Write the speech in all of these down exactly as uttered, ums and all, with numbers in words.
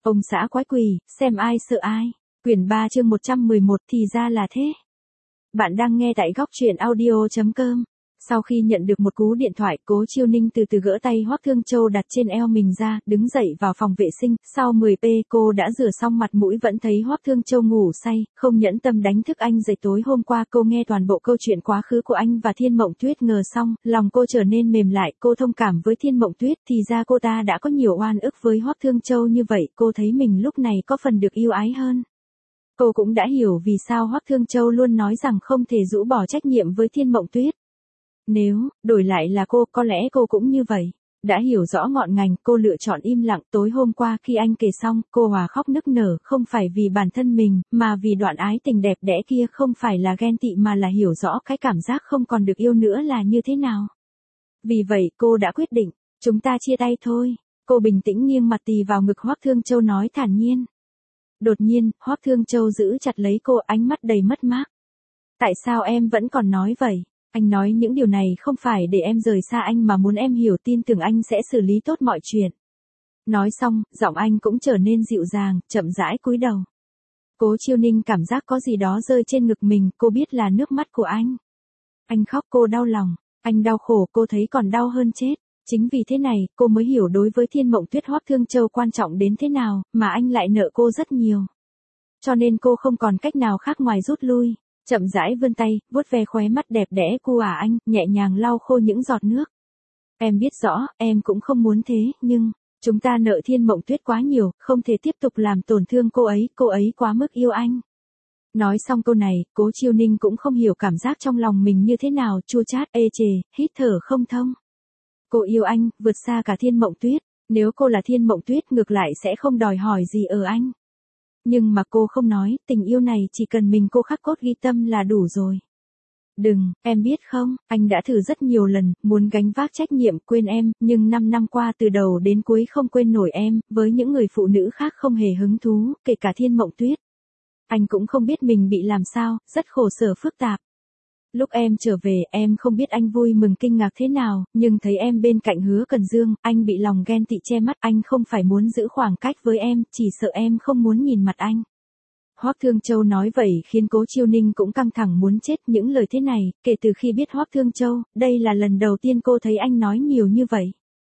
Ông xã quái quỷ, xem ai sợ ai. Quyển ba chương một trăm mười một thì ra là thế. Bạn đang nghe tại góc truyện audio chấm com. Sau khi nhận được một cú điện thoại, Cố Chiêu Ninh từ từ gỡ tay Hoắc Thương Châu đặt trên eo mình ra, đứng dậy vào phòng vệ sinh. Sau mười phút cô đã rửa xong mặt mũi vẫn thấy Hoắc Thương Châu ngủ say, không nhẫn tâm đánh thức anh dậy. Tối hôm qua cô nghe toàn bộ câu chuyện quá khứ của anh và Thiên Mộng Tuyết ngờ xong, lòng cô trở nên mềm lại. Cô thông cảm với Thiên Mộng Tuyết, thì ra cô ta đã có nhiều oan ức với Hoắc Thương Châu như vậy. Cô thấy mình lúc này có phần được yêu ái hơn. Cô cũng đã hiểu vì sao Hoắc Thương Châu luôn nói rằng không thể rũ bỏ trách nhiệm với Thiên Mộng Tuyết. Nếu đổi lại là cô, có lẽ cô cũng như vậy. Đã hiểu rõ ngọn ngành, cô lựa chọn im lặng. Tối hôm qua khi anh kể xong, cô hòa khóc nức nở, không phải vì bản thân mình, mà vì đoạn ái tình đẹp đẽ kia. Không phải là ghen tị mà là hiểu rõ cái cảm giác không còn được yêu nữa là như thế nào. Vì vậy cô đã quyết định, chúng ta chia tay thôi. Cô bình tĩnh nghiêng mặt tì vào ngực Hoắc Thương Châu nói thản nhiên. Đột nhiên, Hoắc Thương Châu giữ chặt lấy cô, ánh mắt đầy mất mát. Tại sao em vẫn còn nói vậy? Anh nói những điều này không phải để em rời xa anh mà muốn em hiểu, tin tưởng anh sẽ xử lý tốt mọi chuyện. Nói xong, giọng anh cũng trở nên dịu dàng, chậm rãi cúi đầu. Cố Chiêu Ninh cảm giác có gì đó rơi trên ngực mình, cô biết là nước mắt của anh. Anh khóc, cô đau lòng, anh đau khổ, cô thấy còn đau hơn chết. Chính vì thế này, cô mới hiểu đối với Thiên Mộng Tuyết Hoắc Thương Châu quan trọng đến thế nào, mà anh lại nợ cô rất nhiều. Cho nên cô không còn cách nào khác ngoài rút lui. Chậm rãi vươn tay, vuốt ve khóe mắt đẹp đẽ của ả anh, nhẹ nhàng lau khô những giọt nước. Em biết rõ, em cũng không muốn thế, nhưng chúng ta nợ Thiên Mộng Tuyết quá nhiều, không thể tiếp tục làm tổn thương cô ấy, cô ấy quá mức yêu anh. Nói xong câu này, Cố Chiêu Ninh cũng không hiểu cảm giác trong lòng mình như thế nào, chua chát, ê chề, hít thở không thông. Cô yêu anh, vượt xa cả Thiên Mộng Tuyết, nếu cô là Thiên Mộng Tuyết ngược lại sẽ không đòi hỏi gì ở anh. Nhưng mà cô không nói, tình yêu này chỉ cần mình cô khắc cốt ghi tâm là đủ rồi. Đừng, em biết không, anh đã thử rất nhiều lần, muốn gánh vác trách nhiệm quên em, nhưng năm năm qua từ đầu đến cuối không quên nổi em, với những người phụ nữ khác không hề hứng thú, kể cả Thiên Mộng Tuyết. Anh cũng không biết mình bị làm sao, rất khổ sở phức tạp. Lúc em trở về, em không biết anh vui mừng kinh ngạc thế nào, nhưng thấy em bên cạnh Hứa Cần Dương, anh bị lòng ghen tị che mắt. Anh không phải muốn giữ khoảng cách với em, chỉ sợ em không muốn nhìn mặt anh. Hoắc Thương Châu nói vậy khiến Cố Chiêu Ninh cũng căng thẳng muốn chết. Những lời thế này, kể từ khi biết Hoắc Thương Châu, đây là lần đầu tiên cô thấy anh nói nhiều như vậy.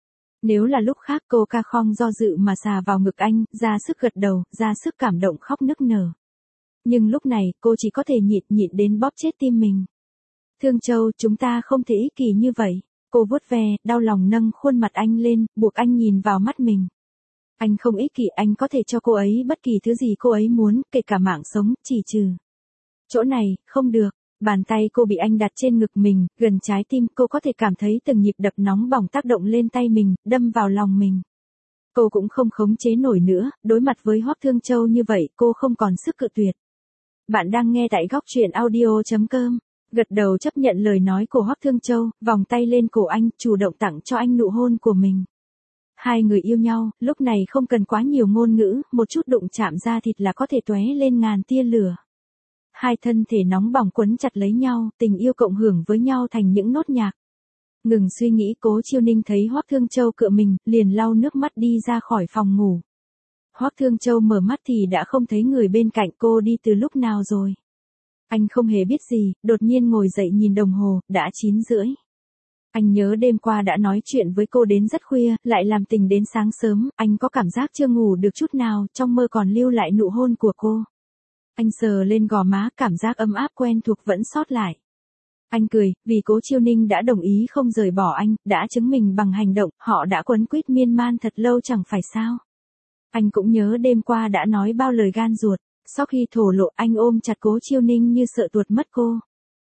Nếu là lúc khác cô ca khong do dự mà xà vào ngực anh, ra sức gật đầu, ra sức cảm động khóc nức nở. Nhưng lúc này, cô chỉ có thể nhịn nhịn đến bóp chết tim mình. Thương Châu, chúng ta không thể ích kỷ như vậy. Cô vuốt ve, đau lòng nâng khuôn mặt anh lên, buộc anh nhìn vào mắt mình. Anh không ích kỷ, anh có thể cho cô ấy bất kỳ thứ gì cô ấy muốn, kể cả mạng sống, chỉ trừ. Chỗ này, không được. Bàn tay cô bị anh đặt trên ngực mình, gần trái tim, cô có thể cảm thấy từng nhịp đập nóng bỏng tác động lên tay mình, đâm vào lòng mình. Cô cũng không khống chế nổi nữa, đối mặt với Hoắc Thương Châu như vậy, cô không còn sức cự tuyệt. Bạn đang nghe tại góc truyện audio chấm com. Gật đầu chấp nhận lời nói của Hoắc Thương Châu, vòng tay lên cổ anh, chủ động tặng cho anh nụ hôn của mình. Hai người yêu nhau, lúc này không cần quá nhiều ngôn ngữ, một chút đụng chạm da thịt là có thể tóe lên ngàn tia lửa. Hai thân thể nóng bỏng quấn chặt lấy nhau, tình yêu cộng hưởng với nhau thành những nốt nhạc. Ngừng suy nghĩ, Cố Chiêu Ninh thấy Hoắc Thương Châu cựa mình, liền lau nước mắt đi ra khỏi phòng ngủ. Hoắc Thương Châu mở mắt thì đã không thấy người bên cạnh cô đi từ lúc nào rồi. Anh không hề biết gì, đột nhiên ngồi dậy nhìn đồng hồ, đã chín rưỡi. Anh nhớ đêm qua đã nói chuyện với cô đến rất khuya, lại làm tình đến sáng sớm, anh có cảm giác chưa ngủ được chút nào, trong mơ còn lưu lại nụ hôn của cô. Anh sờ lên gò má, cảm giác ấm áp quen thuộc vẫn sót lại. Anh cười, vì Cố Chiêu Ninh đã đồng ý không rời bỏ anh, đã chứng minh bằng hành động, họ đã quấn quýt miên man thật lâu chẳng phải sao. Anh cũng nhớ đêm qua đã nói bao lời gan ruột. Sau khi thổ lộ, anh ôm chặt Cố Chiêu Ninh như sợ tuột mất cô.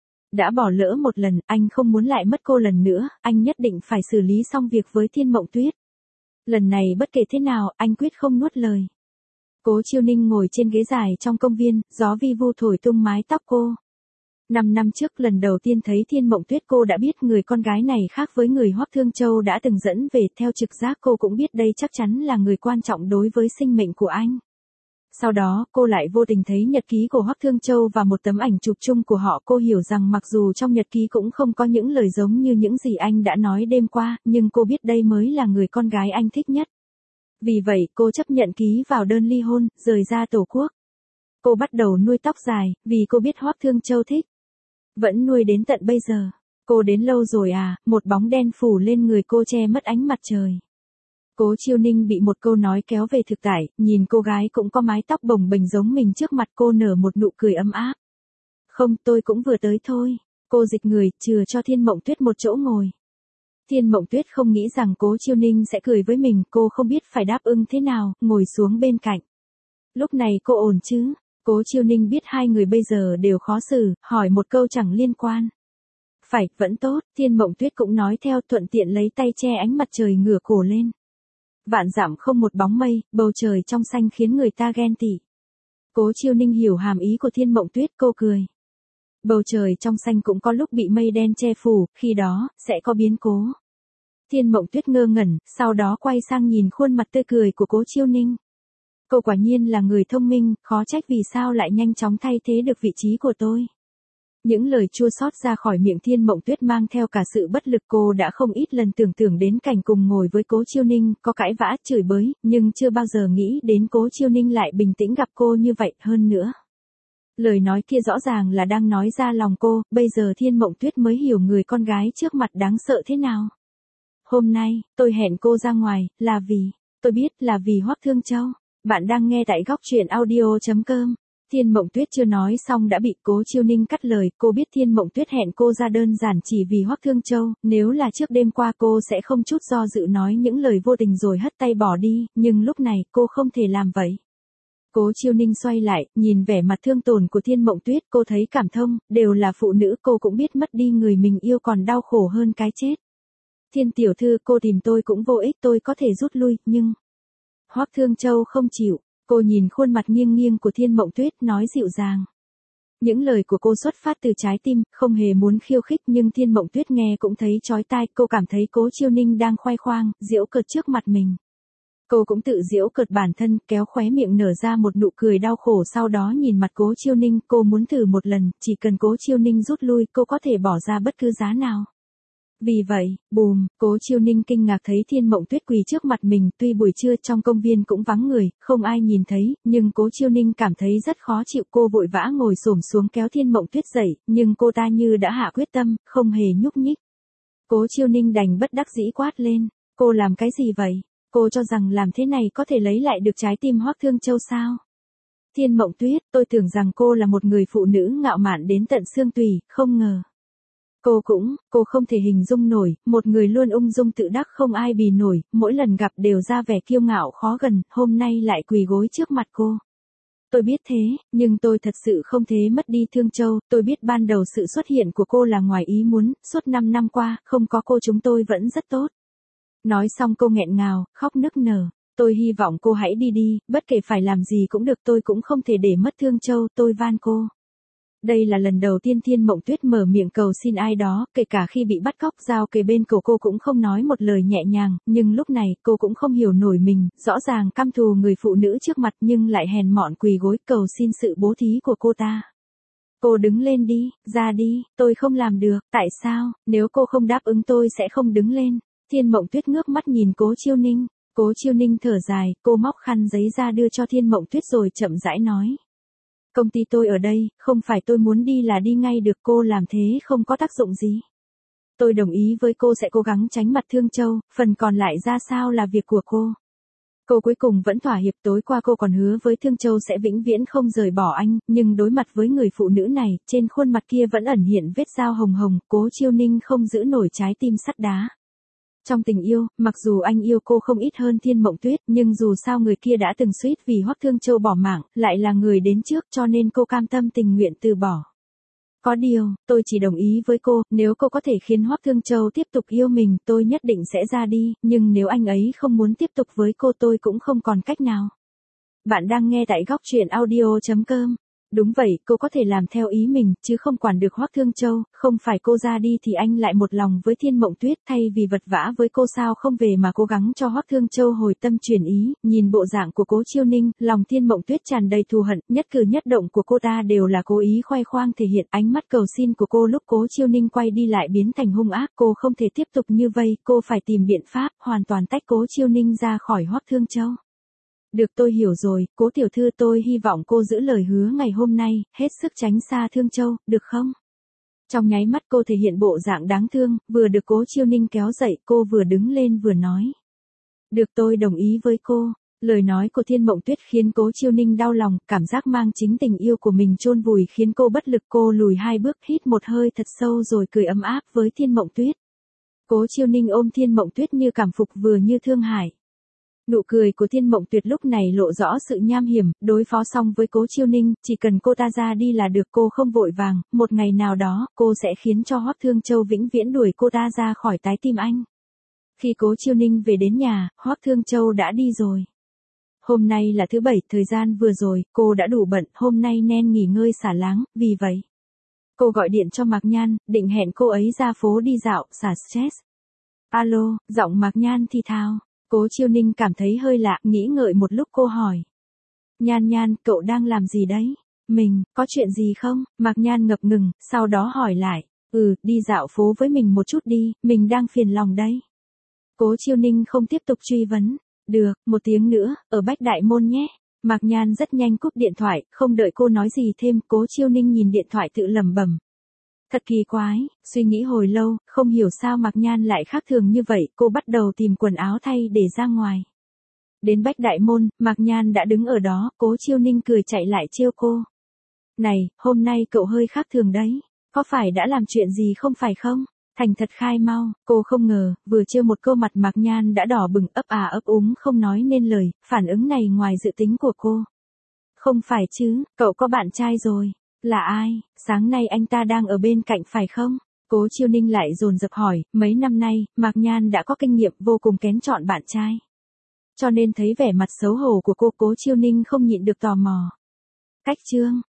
Đã bỏ lỡ một lần, anh không muốn lại mất cô lần nữa, anh nhất định phải xử lý xong việc với Thiên Mộng Tuyết. Lần này bất kể thế nào, anh quyết không nuốt lời. Cố Chiêu Ninh ngồi trên ghế dài trong công viên, gió vi vu thổi tung mái tóc cô. Năm năm trước lần đầu tiên thấy Thiên Mộng Tuyết cô đã biết người con gái này khác với người Hoắc Thương Châu đã từng dẫn về, theo trực giác cô cũng biết đây chắc chắn là người quan trọng đối với sinh mệnh của anh. Sau đó, cô lại vô tình thấy nhật ký của Hoắc Thương Châu và một tấm ảnh chụp chung của họ. Cô hiểu rằng mặc dù trong nhật ký cũng không có những lời giống như những gì anh đã nói đêm qua, nhưng cô biết đây mới là người con gái anh thích nhất. Vì vậy cô chấp nhận ký vào đơn ly hôn, rời ra tổ quốc. Cô bắt đầu nuôi tóc dài, vì cô biết Hoắc Thương Châu thích. Vẫn nuôi đến tận bây giờ. Cô đến lâu rồi à, một bóng đen phủ lên người cô che mất ánh mặt trời. Cố Chiêu Ninh bị một câu nói kéo về thực tại, nhìn cô gái cũng có mái tóc bồng bềnh giống mình trước mặt cô nở một nụ cười ấm áp. Không, tôi cũng vừa tới thôi. Cô dịch người, chừa cho Thiên Mộng Tuyết một chỗ ngồi. Thiên Mộng Tuyết không nghĩ rằng Cố Chiêu Ninh sẽ cười với mình, cô không biết phải đáp ứng thế nào, ngồi xuống bên cạnh. Lúc này cô ổn chứ? Cố Chiêu Ninh biết hai người bây giờ đều khó xử, hỏi một câu chẳng liên quan. Phải, vẫn tốt, Thiên Mộng Tuyết cũng nói theo, thuận tiện lấy tay che ánh mặt trời ngửa cổ lên. Vạn dặm không một bóng mây, bầu trời trong xanh khiến người ta ghen tị. Cố Chiêu Ninh hiểu hàm ý của Thiên Mộng Tuyết, cô cười. Bầu trời trong xanh cũng có lúc bị mây đen che phủ, khi đó, sẽ có biến cố. Thiên Mộng Tuyết ngơ ngẩn, sau đó quay sang nhìn khuôn mặt tươi cười của Cố Chiêu Ninh. Cô quả nhiên là người thông minh, khó trách vì sao lại nhanh chóng thay thế được vị trí của tôi. Những lời chua xót ra khỏi miệng Thiên Mộng Tuyết mang theo cả sự bất lực, cô đã không ít lần tưởng tượng đến cảnh cùng ngồi với Cố Chiêu Ninh, có cãi vã, chửi bới, nhưng chưa bao giờ nghĩ đến Cố Chiêu Ninh lại bình tĩnh gặp cô như vậy, hơn nữa. Lời nói kia rõ ràng là đang nói ra lòng cô, bây giờ Thiên Mộng Tuyết mới hiểu người con gái trước mặt đáng sợ thế nào. Hôm nay, tôi hẹn cô ra ngoài, là vì, tôi biết là vì Hoắc Thương Châu. Bạn đang nghe tại góc truyện audio chấm com. Thiên Mộng Tuyết chưa nói xong đã bị Cố Chiêu Ninh cắt lời, cô biết Thiên Mộng Tuyết hẹn cô ra đơn giản chỉ vì Hoắc Thương Châu, nếu là trước đêm qua cô sẽ không chút do dự nói những lời vô tình rồi hất tay bỏ đi, nhưng lúc này cô không thể làm vậy. Cố Chiêu Ninh xoay lại, nhìn vẻ mặt thương tổn của Thiên Mộng Tuyết, cô thấy cảm thông, đều là phụ nữ, cô cũng biết mất đi người mình yêu còn đau khổ hơn cái chết. Thiên tiểu thư, cô tìm tôi cũng vô ích, tôi có thể rút lui, nhưng... Hoắc Thương Châu không chịu, cô nhìn khuôn mặt nghiêng nghiêng của Thiên Mộng Tuyết, nói dịu dàng. Những lời của cô xuất phát từ trái tim, không hề muốn khiêu khích, nhưng Thiên Mộng Tuyết nghe cũng thấy chói tai, cô cảm thấy Cố Chiêu Ninh đang khoe khoang, giễu cợt trước mặt mình. Cô cũng tự giễu cợt bản thân, kéo khóe miệng nở ra một nụ cười đau khổ, sau đó nhìn mặt Cố Chiêu Ninh, cô muốn thử một lần, chỉ cần Cố Chiêu Ninh rút lui, cô có thể bỏ ra bất cứ giá nào. Vì vậy, bùm, Cố Chiêu Ninh kinh ngạc thấy Thiên Mộng Tuyết quỳ trước mặt mình, tuy buổi trưa trong công viên cũng vắng người, không ai nhìn thấy, nhưng Cố Chiêu Ninh cảm thấy rất khó chịu, cô vội vã ngồi xổm xuống kéo Thiên Mộng Tuyết dậy, nhưng cô ta như đã hạ quyết tâm, không hề nhúc nhích. Cố Chiêu Ninh đành bất đắc dĩ quát lên, cô làm cái gì vậy? Cô cho rằng làm thế này có thể lấy lại được trái tim Hoắc Thương Châu sao? Thiên Mộng Tuyết, tôi tưởng rằng cô là một người phụ nữ ngạo mạn đến tận xương tủy, không ngờ. Cô cũng, cô không thể hình dung nổi, một người luôn ung dung tự đắc không ai bì nổi, mỗi lần gặp đều ra vẻ kiêu ngạo khó gần, hôm nay lại quỳ gối trước mặt cô. Tôi biết thế, nhưng tôi thật sự không thế mất đi Thương Châu, tôi biết ban đầu sự xuất hiện của cô là ngoài ý muốn, suốt năm năm qua, không có cô chúng tôi vẫn rất tốt. Nói xong cô nghẹn ngào, khóc nức nở, tôi hy vọng cô hãy đi đi, bất kể phải làm gì cũng được, tôi cũng không thể để mất Thương Châu, tôi van cô. Đây là lần đầu tiên Thiên Mộng Tuyết mở miệng cầu xin ai đó, kể cả khi bị bắt cóc, dao kề bên cổ cô cũng không nói một lời nhẹ nhàng, nhưng lúc này cô cũng không hiểu nổi mình, rõ ràng căm thù người phụ nữ trước mặt nhưng lại hèn mọn quỳ gối cầu xin sự bố thí của cô ta. Cô đứng lên đi, ra đi, tôi không làm được, tại sao, nếu cô không đáp ứng tôi sẽ không đứng lên. Thiên Mộng Tuyết ngước mắt nhìn Cố Chiêu Ninh, Cố Chiêu Ninh thở dài, cô móc khăn giấy ra đưa cho Thiên Mộng Tuyết rồi chậm rãi nói. Công ty tôi ở đây, không phải tôi muốn đi là đi ngay được, cô làm thế không có tác dụng gì. Tôi đồng ý với cô sẽ cố gắng tránh mặt Thương Châu, phần còn lại ra sao là việc của cô. Cô cuối cùng vẫn thỏa hiệp, tối qua cô còn hứa với Thương Châu sẽ vĩnh viễn không rời bỏ anh, nhưng đối mặt với người phụ nữ này, trên khuôn mặt kia vẫn ẩn hiện vết dao hồng hồng, Cố Chiêu Ninh không giữ nổi trái tim sắt đá. Trong tình yêu, mặc dù anh yêu cô không ít hơn Thiên Mộng Tuyết, nhưng dù sao người kia đã từng suýt vì Hoắc Thương Châu bỏ mạng, lại là người đến trước cho nên cô cam tâm tình nguyện từ bỏ. Có điều, tôi chỉ đồng ý với cô, nếu cô có thể khiến Hoắc Thương Châu tiếp tục yêu mình, tôi nhất định sẽ ra đi, nhưng nếu anh ấy không muốn tiếp tục với cô tôi cũng không còn cách nào. Bạn đang nghe tại góc truyện audio chấm com. Đúng vậy, cô có thể làm theo ý mình, chứ không quản được Hoắc Thương Châu, không phải cô ra đi thì anh lại một lòng với Thiên Mộng Tuyết, thay vì vật vã với cô sao không về mà cố gắng cho Hoắc Thương Châu hồi tâm chuyển ý. Nhìn bộ dạng của Cố Chiêu Ninh, lòng Thiên Mộng Tuyết tràn đầy thù hận, nhất cử nhất động của cô ta đều là cố ý khoe khoang thể hiện. Ánh mắt cầu xin của cô lúc Cố Chiêu Ninh quay đi lại biến thành hung ác, cô không thể tiếp tục như vây, cô phải tìm biện pháp, hoàn toàn tách Cố Chiêu Ninh ra khỏi Hoắc Thương Châu. Được, tôi hiểu rồi, Cố tiểu thư, tôi hy vọng cô giữ lời hứa ngày hôm nay, hết sức tránh xa Thương Châu, được không? Trong nháy mắt cô thể hiện bộ dạng đáng thương, vừa được Cố Chiêu Ninh kéo dậy, cô vừa đứng lên vừa nói. Được, tôi đồng ý với cô. Lời nói của Thiên Mộng Tuyết khiến Cố Chiêu Ninh đau lòng, cảm giác mang chính tình yêu của mình chôn vùi khiến cô bất lực, cô lùi hai bước, hít một hơi thật sâu rồi cười ấm áp với Thiên Mộng Tuyết. Cố Chiêu Ninh ôm Thiên Mộng Tuyết như cảm phục vừa như thương hại. Nụ cười của Thiên Mộng Tuyết lúc này lộ rõ sự nham hiểm, đối phó xong với Cố Chiêu Ninh, chỉ cần cô ta ra đi là được, cô không vội vàng, một ngày nào đó, cô sẽ khiến cho Hoắc Thương Châu vĩnh viễn đuổi cô ta ra khỏi trái tim anh. Khi Cố Chiêu Ninh về đến nhà, Hoắc Thương Châu đã đi rồi. Hôm nay là thứ bảy, thời gian vừa rồi, cô đã đủ bận, hôm nay nên nghỉ ngơi xả láng, vì vậy. Cô gọi điện cho Mạc Nhan, định hẹn cô ấy ra phố đi dạo, xả stress. Alo, giọng Mạc Nhan thì thào. Cố Chiêu Ninh cảm thấy hơi lạ, nghĩ ngợi một lúc cô hỏi. Nhan Nhan, cậu đang làm gì đấy? Mình, có chuyện gì không? Mạc Nhan ngập ngừng, sau đó hỏi lại. Ừ, đi dạo phố với mình một chút đi, mình đang phiền lòng đấy. Cố Chiêu Ninh không tiếp tục truy vấn. Được, một tiếng nữa, ở Bách Đại Môn nhé. Mạc Nhan rất nhanh cúp điện thoại, không đợi cô nói gì thêm, Cố Chiêu Ninh nhìn điện thoại tự lẩm bẩm. Thật kỳ quái, suy nghĩ hồi lâu, không hiểu sao Mạc Nhan lại khác thường như vậy, cô bắt đầu tìm quần áo thay để ra ngoài. Đến Bách Đại Môn, Mạc Nhan đã đứng ở đó, Cố Chiêu Ninh cười chạy lại trêu cô. Này, hôm nay cậu hơi khác thường đấy, có phải đã làm chuyện gì không phải không? Thành thật khai mau, cô không ngờ, vừa trêu một câu mặt Mạc Nhan đã đỏ bừng, ấp à ấp úng không nói nên lời, phản ứng này ngoài dự tính của cô. Không phải chứ, cậu có bạn trai rồi. Là ai? Sáng nay anh ta đang ở bên cạnh phải không? Cố Chiêu Ninh lại dồn dập hỏi, mấy năm nay, Mạc Nhan đã có kinh nghiệm vô cùng kén chọn bạn trai. Cho nên thấy vẻ mặt xấu hổ của cô, Cố Chiêu Ninh không nhịn được tò mò. Cách chương